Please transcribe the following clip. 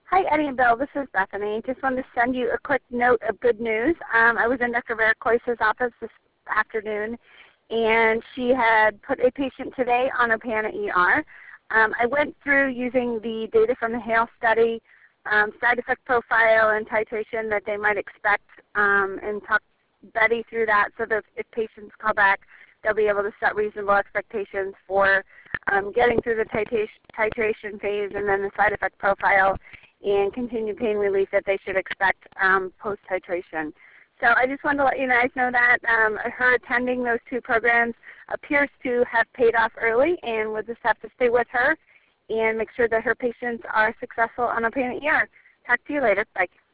Hi, Eddie and Bill. This is Bethany. Just wanted to send you a quick note of good news. I was in Dr. Varicoise's office this afternoon, and she had put a patient today on Opana ER. I went through using the data from the HAIL study, side effect profile and titration that they might expect, and talk Betty through that so that if patients call back, they'll be able to set reasonable expectations for getting through the titration phase and then the side effect profile and continued pain relief that they should expect post-titration. So I just wanted to let you guys know that her attending those two programs appears to have paid off early, and we'll just have to stay with her and make sure that her patients are successful on Opana ER. Talk to you later. Bye.